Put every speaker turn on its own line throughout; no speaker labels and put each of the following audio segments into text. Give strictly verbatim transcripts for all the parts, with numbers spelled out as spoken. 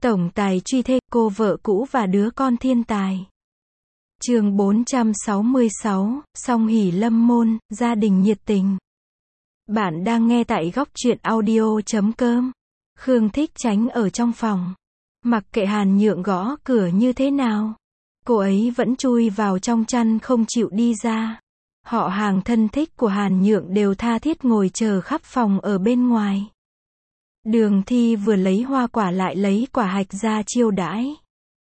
Tổng tài truy thê, cô vợ cũ và đứa con thiên tài. Chương bốn trăm sáu mươi sáu, Song hỷ lâm môn, gia đình nhiệt tình. Bạn đang nghe tại góc truyện audio chấm com. Khương Thích Chánh ở trong phòng. Mặc kệ Hàn Nhượng gõ cửa như thế nào, cô ấy vẫn chui vào trong chăn không chịu đi ra. Họ hàng thân thích của Hàn Nhượng đều tha thiết ngồi chờ khắp phòng ở bên ngoài. Đường Thi vừa lấy hoa quả lại lấy quả hạch ra chiêu đãi.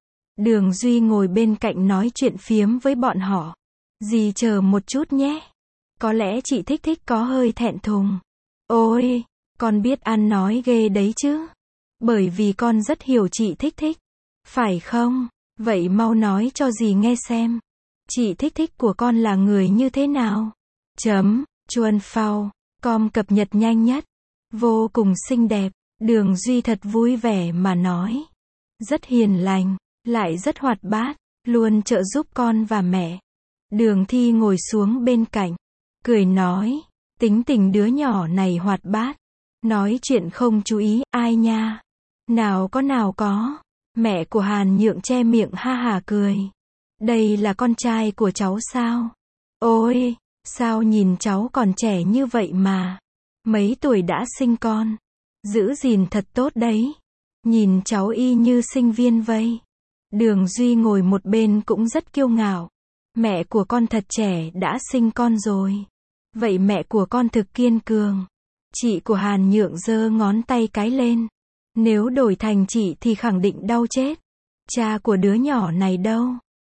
Đường Duy ngồi bên cạnh nói chuyện phiếm với bọn họ. Dì chờ một chút nhé. Có lẽ chị Thích Thích có hơi thẹn thùng. Ôi, con biết ăn nói ghê đấy chứ. Bởi vì con rất hiểu chị Thích Thích. Phải không? Vậy mau nói cho dì nghe xem. Chị Thích Thích của con là người như thế nào? Chấm, Chuan Phao, com cập nhật nhanh nhất. Vô cùng xinh đẹp. Đường Duy thật vui vẻ mà nói. Rất hiền lành, lại rất hoạt bát, luôn trợ giúp con và mẹ. Đường Thi ngồi xuống bên cạnh, cười nói, tính tình đứa nhỏ này hoạt bát, nói chuyện không chú ý, ai nha. Nào có nào có. Mẹ của Hàn Nhượng che miệng ha hả cười. Đây là con trai của cháu sao? Ôi, sao nhìn cháu còn trẻ như vậy mà. Mấy tuổi đã sinh con. Giữ gìn thật tốt đấy. Nhìn cháu y như sinh viên vây. Đường Duy ngồi một bên cũng rất kiêu ngạo. Mẹ của con thật trẻ đã sinh con rồi. Vậy mẹ của con thực kiên cường. Chị của Hàn Nhượng giơ ngón tay cái lên. Nếu đổi thành chị thì khẳng định đau chết. Cha của đứa nhỏ này đâu?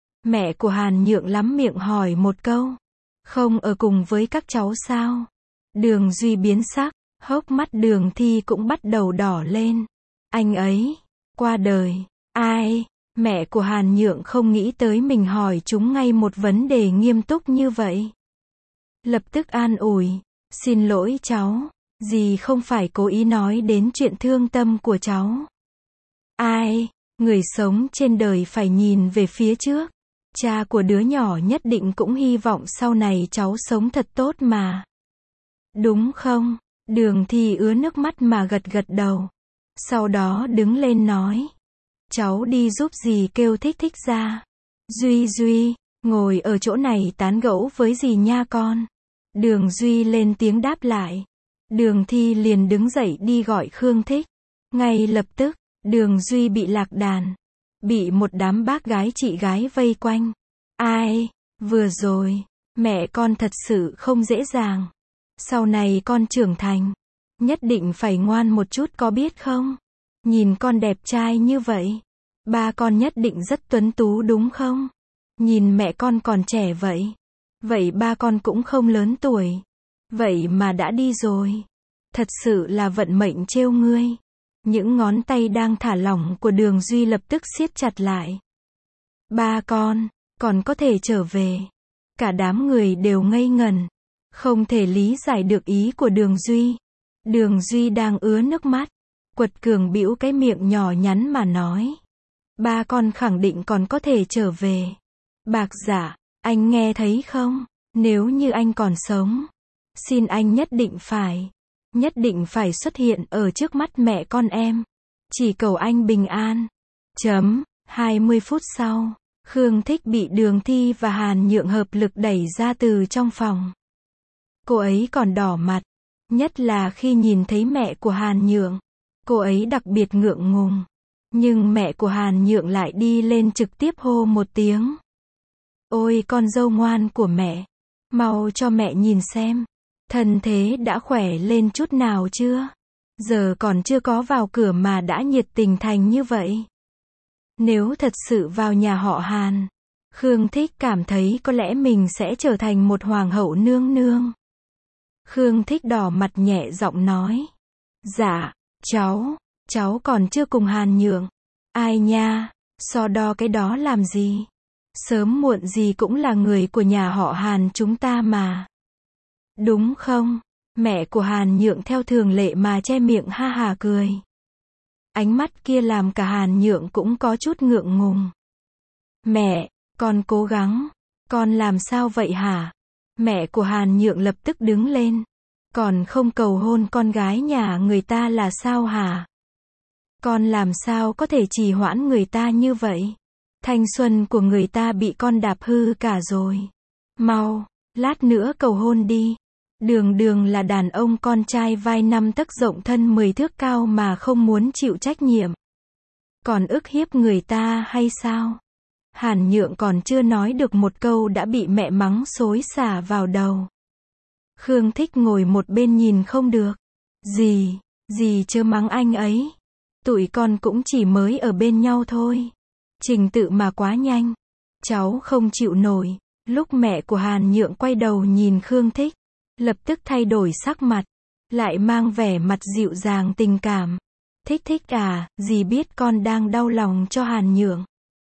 Mẹ của Hàn Nhượng lắm miệng hỏi một câu. Không ở cùng với các cháu sao? Đường Duy biến sắc. Hốc mắt Đường Thi cũng bắt đầu đỏ lên. Anh ấy, qua đời. Ai? Mẹ của Hàn Nhượng không nghĩ tới mình hỏi chúng ngay một vấn đề nghiêm túc như vậy. Lập tức an ủi. Xin lỗi cháu. Dì không phải cố ý nói đến chuyện thương tâm của cháu. Ai? Người sống trên đời phải nhìn về phía trước. Cha của đứa nhỏ nhất định cũng hy vọng sau này cháu sống thật tốt mà. Đúng không? Đường Thi ứa nước mắt mà gật gật đầu. Sau đó đứng lên nói. Cháu đi giúp dì kêu Thích Thích ra. Duy Duy, ngồi ở chỗ này tán gẫu với dì nha con. Đường Duy lên tiếng đáp lại. Đường Thi liền đứng dậy đi gọi Khương Thích. Ngay lập tức, Đường Duy bị lạc đàn. Bị một đám bác gái chị gái vây quanh. Ai? Vừa rồi, mẹ con thật sự không dễ dàng. Sau này con trưởng thành, nhất định phải ngoan một chút có biết không? Nhìn con đẹp trai như vậy. Ba con nhất định rất tuấn tú đúng không? Nhìn mẹ con còn trẻ vậy. Vậy ba con cũng không lớn tuổi. Vậy mà đã đi rồi. Thật sự là vận mệnh trêu ngươi. Những ngón tay đang thả lỏng của Đường Duy lập tức siết chặt lại. Ba con, còn có thể trở về. Cả đám người đều ngây ngẩn. Không thể lý giải được ý của Đường Duy. Đường Duy đang ứa nước mắt. Quật cường bĩu cái miệng nhỏ nhắn mà nói. Ba con khẳng định còn có thể trở về. Bạc Giả, anh nghe thấy không? Nếu như anh còn sống, xin anh nhất định phải, nhất định phải xuất hiện ở trước mắt mẹ con em. Chỉ cầu anh bình an. Chấm, hai mươi phút sau, Khương Thích bị Đường Thi và Hàn Nhượng hợp lực đẩy ra từ trong phòng. Cô ấy còn đỏ mặt, nhất là khi nhìn thấy mẹ của Hàn Nhượng. Cô ấy đặc biệt ngượng ngùng. Nhưng mẹ của Hàn Nhượng lại đi lên trực tiếp hô một tiếng. Ôi con dâu ngoan của mẹ, mau cho mẹ nhìn xem. Thân thế đã khỏe lên chút nào chưa? Giờ còn chưa có vào cửa mà đã nhiệt tình thành như vậy. Nếu thật sự vào nhà họ Hàn, Khương Thích cảm thấy có lẽ mình sẽ trở thành một hoàng hậu nương nương. Khương Thích đỏ mặt nhẹ giọng nói. Dạ, cháu, cháu còn chưa cùng Hàn Nhượng. Ai nha, so đo cái đó làm gì? Sớm muộn gì cũng là người của nhà họ Hàn chúng ta mà. Đúng không? Mẹ của Hàn Nhượng theo thường lệ mà che miệng ha hà cười. Ánh mắt kia làm cả Hàn Nhượng cũng có chút ngượng ngùng. Mẹ, con cố gắng. Con làm sao vậy hả? Mẹ của Hàn Nhượng lập tức đứng lên. Còn không cầu hôn con gái nhà người ta là sao hả? Con làm sao có thể trì hoãn người ta như vậy? Thanh xuân của người ta bị con đạp hư cả rồi. Mau, lát nữa cầu hôn đi. Đường Đường là đàn ông con trai vai năm tấc rộng thân mười thước cao mà không muốn chịu trách nhiệm. Còn ức hiếp người ta hay sao? Hàn Nhượng còn chưa nói được một câu đã bị mẹ mắng xối xả vào đầu. Khương Thích ngồi một bên nhìn không được. Dì, dì chớ mắng anh ấy. Tụi con cũng chỉ mới ở bên nhau thôi. Trình tự mà quá nhanh. Cháu không chịu nổi. Lúc mẹ của Hàn Nhượng quay đầu nhìn Khương Thích, lập tức thay đổi sắc mặt, lại mang vẻ mặt dịu dàng tình cảm. Thích Thích à, dì biết con đang đau lòng cho Hàn Nhượng.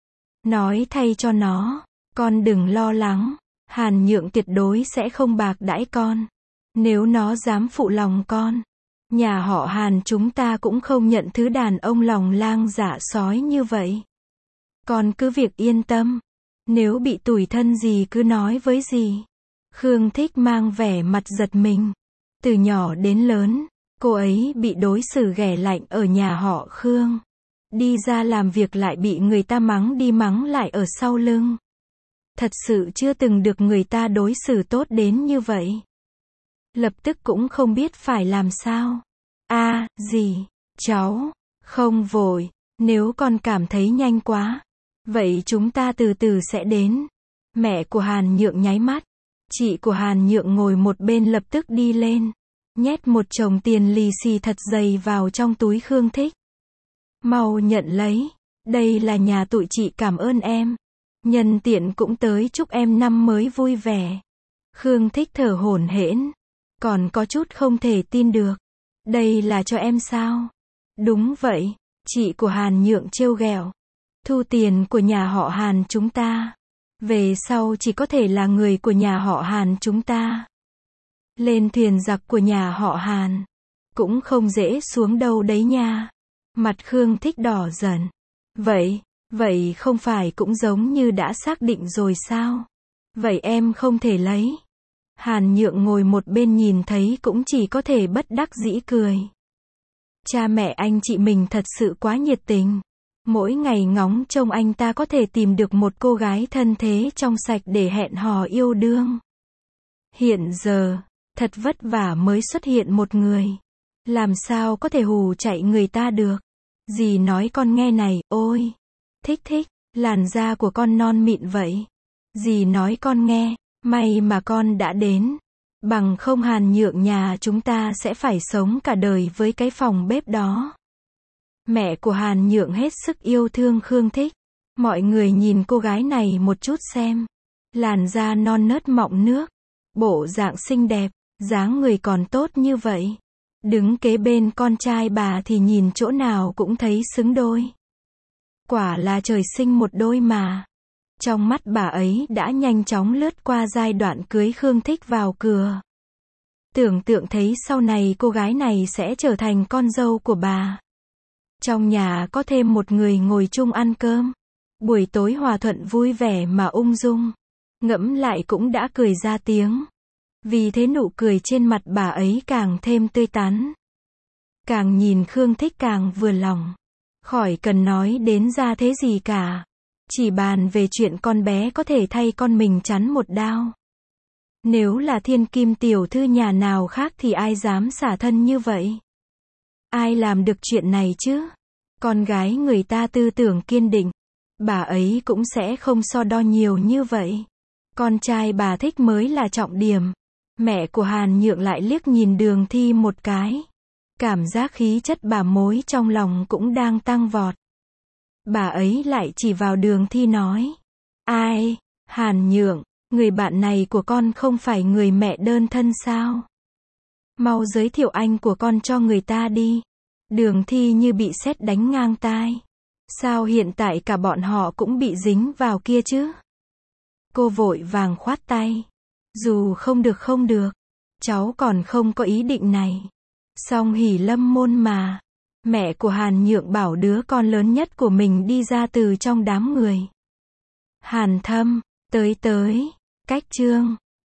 Nói thay cho nó, con đừng lo lắng, Hàn Nhượng tuyệt đối sẽ không bạc đãi con. Nếu nó dám phụ lòng con, nhà họ Hàn chúng ta cũng không nhận thứ đàn ông lòng lang dạ sói như vậy. Con cứ việc yên tâm, nếu bị tủi thân gì cứ nói với dì. Khương Thích mang vẻ mặt giật mình. Từ nhỏ đến lớn, cô ấy bị đối xử ghẻ lạnh ở nhà họ Khương. Đi ra làm việc lại bị người ta mắng đi mắng lại ở sau lưng. Thật sự chưa từng được người ta đối xử tốt đến như vậy. Lập tức cũng không biết phải làm sao. À, dì, cháu, không vội, nếu con cảm thấy nhanh quá, vậy chúng ta từ từ sẽ đến. Mẹ của Hàn Nhượng nháy mắt. Chị của Hàn Nhượng ngồi một bên lập tức đi lên, nhét một chồng tiền lì xì thật dày vào trong túi Khương Thích. Mau nhận lấy, đây là nhà tụi chị cảm ơn em. Nhân tiện cũng tới chúc em năm mới vui vẻ. Khương Thích thở hổn hển, còn có chút không thể tin được. Đây là cho em sao? Đúng vậy, chị của Hàn Nhượng trêu ghẹo. Thu tiền của nhà họ Hàn chúng ta. Về sau chỉ có thể là người của nhà họ Hàn chúng ta. Lên thuyền giặc của nhà họ Hàn. Cũng không dễ xuống đâu đấy nha. Mặt Khương Thích đỏ dần. Vậy, vậy không phải cũng giống như đã xác định rồi sao? Vậy em không thể lấy. Hàn Nhượng ngồi một bên nhìn thấy cũng chỉ có thể bất đắc dĩ cười. Cha mẹ anh chị mình thật sự quá nhiệt tình. Mỗi ngày ngóng trông anh ta có thể tìm được một cô gái thân thế trong sạch để hẹn hò yêu đương. Hiện giờ, thật vất vả mới xuất hiện một người. Làm sao có thể hù chạy người ta được. Dì nói con nghe này, ôi. Thích Thích, làn da của con non mịn vậy. Dì nói con nghe, may mà con đã đến. Bằng không Hàn Nhượng nhà chúng ta sẽ phải sống cả đời với cái phòng bếp đó. Mẹ của Hàn Nhượng hết sức yêu thương Khương Thích. Mọi người nhìn cô gái này một chút xem. Làn da non nớt mọng nước. Bộ dạng xinh đẹp, dáng người còn tốt như vậy. Đứng kế bên con trai bà thì nhìn chỗ nào cũng thấy xứng đôi. Quả là trời sinh một đôi mà. Trong mắt bà ấy đã nhanh chóng lướt qua giai đoạn cưới Khương Thích vào cửa. Tưởng tượng thấy sau này cô gái này sẽ trở thành con dâu của bà. Trong nhà có thêm một người ngồi chung ăn cơm. Buổi tối hòa thuận vui vẻ mà ung dung. Ngẫm lại cũng đã cười ra tiếng. Vì thế nụ cười trên mặt bà ấy càng thêm tươi tắn. Càng nhìn Khương Thích càng vừa lòng. Khỏi cần nói đến ra thế gì cả. Chỉ bàn về chuyện con bé có thể thay con mình chắn một đao. Nếu là thiên kim tiểu thư nhà nào khác thì ai dám xả thân như vậy? Ai làm được chuyện này chứ? Con gái người ta tư tưởng kiên định. Bà ấy cũng sẽ không so đo nhiều như vậy. Con trai bà thích mới là trọng điểm. Mẹ của Hàn Nhượng lại liếc nhìn Đường Thi một cái. Cảm giác khí chất bà mối trong lòng cũng đang tăng vọt. Bà ấy lại chỉ vào Đường Thi nói. Ai? Hàn Nhượng, người bạn này của con không phải người mẹ đơn thân sao? Mau giới thiệu anh của con cho người ta đi. Đường Thi như bị sét đánh ngang tai. Sao hiện tại cả bọn họ cũng bị dính vào kia chứ? Cô vội vàng khoát tay. Dù không được không được. Cháu còn không có ý định này. Song hỷ lâm môn mà. Mẹ của Hàn Nhượng bảo đứa con lớn nhất của mình đi ra từ trong đám người. Hàn Thâm, tới tới, cách chương.